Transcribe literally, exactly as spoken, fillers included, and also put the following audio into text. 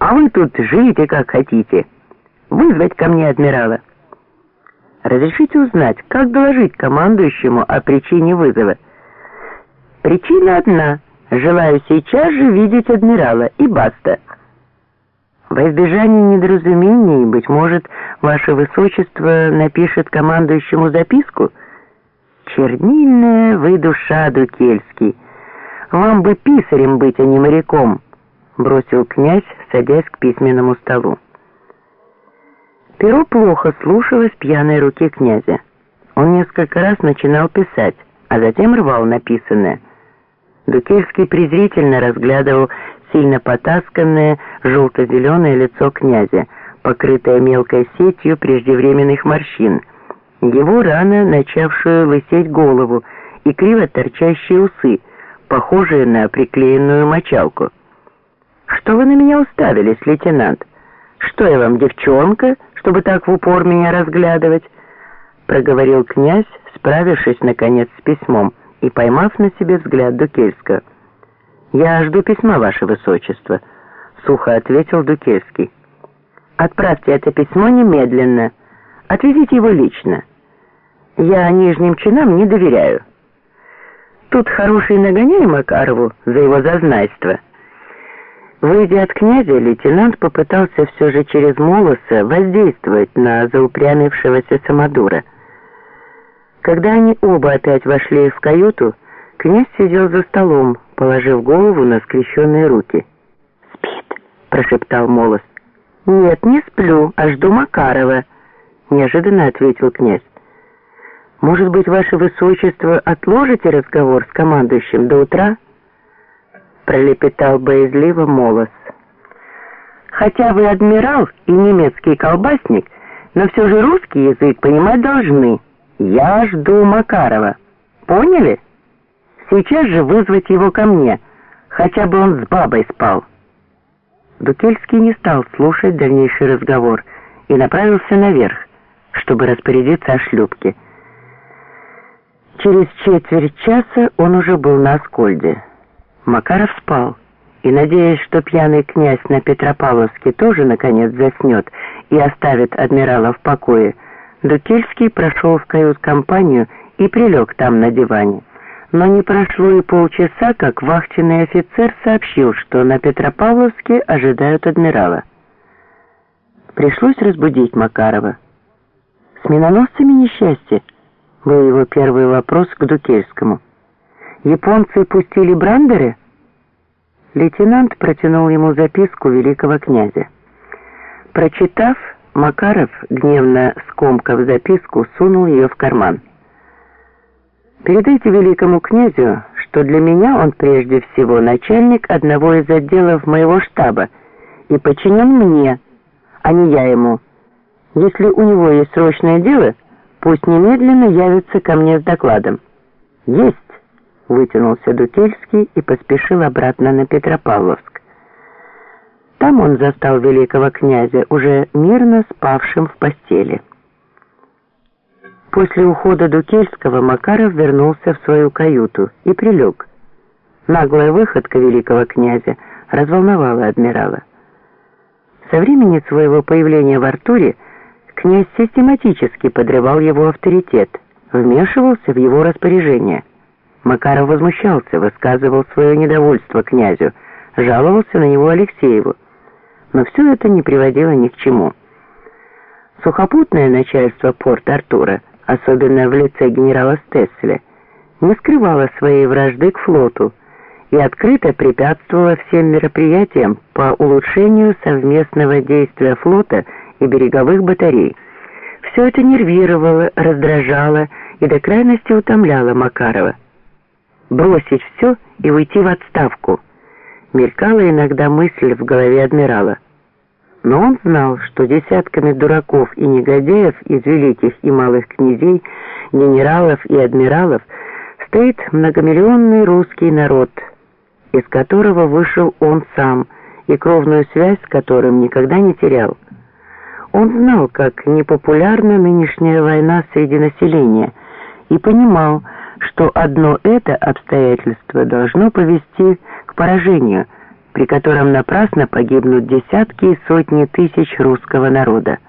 А вы тут живите как хотите. Вызвать ко мне адмирала. Разрешите узнать, как доложить командующему о причине вызова? Причина одна. Желаю сейчас же видеть адмирала, и баста. Во избежание недоразумений, быть может, ваше высочество напишет командующему записку? Чернильная вы душа, Дукельский. Вам бы писарем быть, а не моряком, бросил князь, садясь к письменному столу. Перо плохо слушалось пьяной руки князя. Он несколько раз начинал писать, а затем рвал написанное. Дукельский презрительно разглядывал сильно потасканное желто-зеленое лицо князя, покрытое мелкой сетью преждевременных морщин, его рано начавшую лысеть голову и криво торчащие усы, похожие на приклеенную мочалку. «Что вы на меня уставились, лейтенант? Что я вам, девчонка, чтобы так в упор меня разглядывать?» проговорил князь, справившись, наконец, с письмом и поймав на себе взгляд Дукельского. «Я жду письма, ваше высочество», — сухо ответил Дукельский. «Отправьте это письмо немедленно. Отвезите его лично. Я нижним чинам не доверяю. Тут хороший нагоняй Макарову за его зазнайство». Выйдя от князя, лейтенант попытался все же через Молоса воздействовать на заупрямившегося самодура. Когда они оба опять вошли в каюту, князь сидел за столом, положив голову на скрещенные руки. «Спит», — прошептал Молос. «Нет, не сплю, а жду Макарова», — неожиданно ответил князь. «Может быть, ваше высочество отложите разговор с командующим до утра?» — пролепетал боязливо Молос. «Хотя вы адмирал и немецкий колбасник, но все же русский язык понимать должны. Я жду Макарова. Поняли? Сейчас же вызвать его ко мне, хотя бы он с бабой спал». Дукельский не стал слушать дальнейший разговор и направился наверх, чтобы распорядиться о шлюпке. Через четверть часа он уже был на Аскольде. Макаров спал, и, надеясь, что пьяный князь на Петропавловске тоже наконец заснет и оставит адмирала в покое, Дукельский прошел в кают-компанию и прилег там на диване. Но не прошло и полчаса, как вахтенный офицер сообщил, что на Петропавловске ожидают адмирала. Пришлось разбудить Макарова. «С миноносцами несчастье?» — был его первый вопрос к Дукельскому. «Японцы пустили брандеры?» Лейтенант протянул ему записку великого князя. Прочитав, Макаров, гневно скомкав записку, сунул ее в карман. «Передайте великому князю, что для меня он прежде всего начальник одного из отделов моего штаба и подчинен мне, а не я ему. Если у него есть срочное дело, пусть немедленно явится ко мне с докладом». «Есть!» — вытянулся Дукельский и поспешил обратно на Петропавловск. Там он застал великого князя, уже мирно спавшим в постели. После ухода Дукельского Макаров вернулся в свою каюту и прилег. Наглая выходка великого князя разволновала адмирала. Со времени своего появления в Артуре князь систематически подрывал его авторитет, вмешивался в его распоряжение. Макаров возмущался, высказывал свое недовольство князю, жаловался на него Алексееву. Но все это не приводило ни к чему. Сухопутное начальство Порт-Артура, особенно в лице генерала Стесселя, не скрывало своей вражды к флоту и открыто препятствовало всем мероприятиям по улучшению совместного действия флота и береговых батарей. Все это нервировало, раздражало и до крайности утомляло Макарова. «Бросить все и уйти в отставку» — мелькала иногда мысль в голове адмирала. Но он знал, что десятками дураков и негодяев из великих и малых князей, генералов и адмиралов стоит многомиллионный русский народ, из которого вышел он сам и кровную связь с которым никогда не терял. Он знал, как непопулярна нынешняя война среди населения, и понимал, что одно это обстоятельство должно повести к поражению, при котором напрасно погибнут десятки и сотни тысяч русского народа.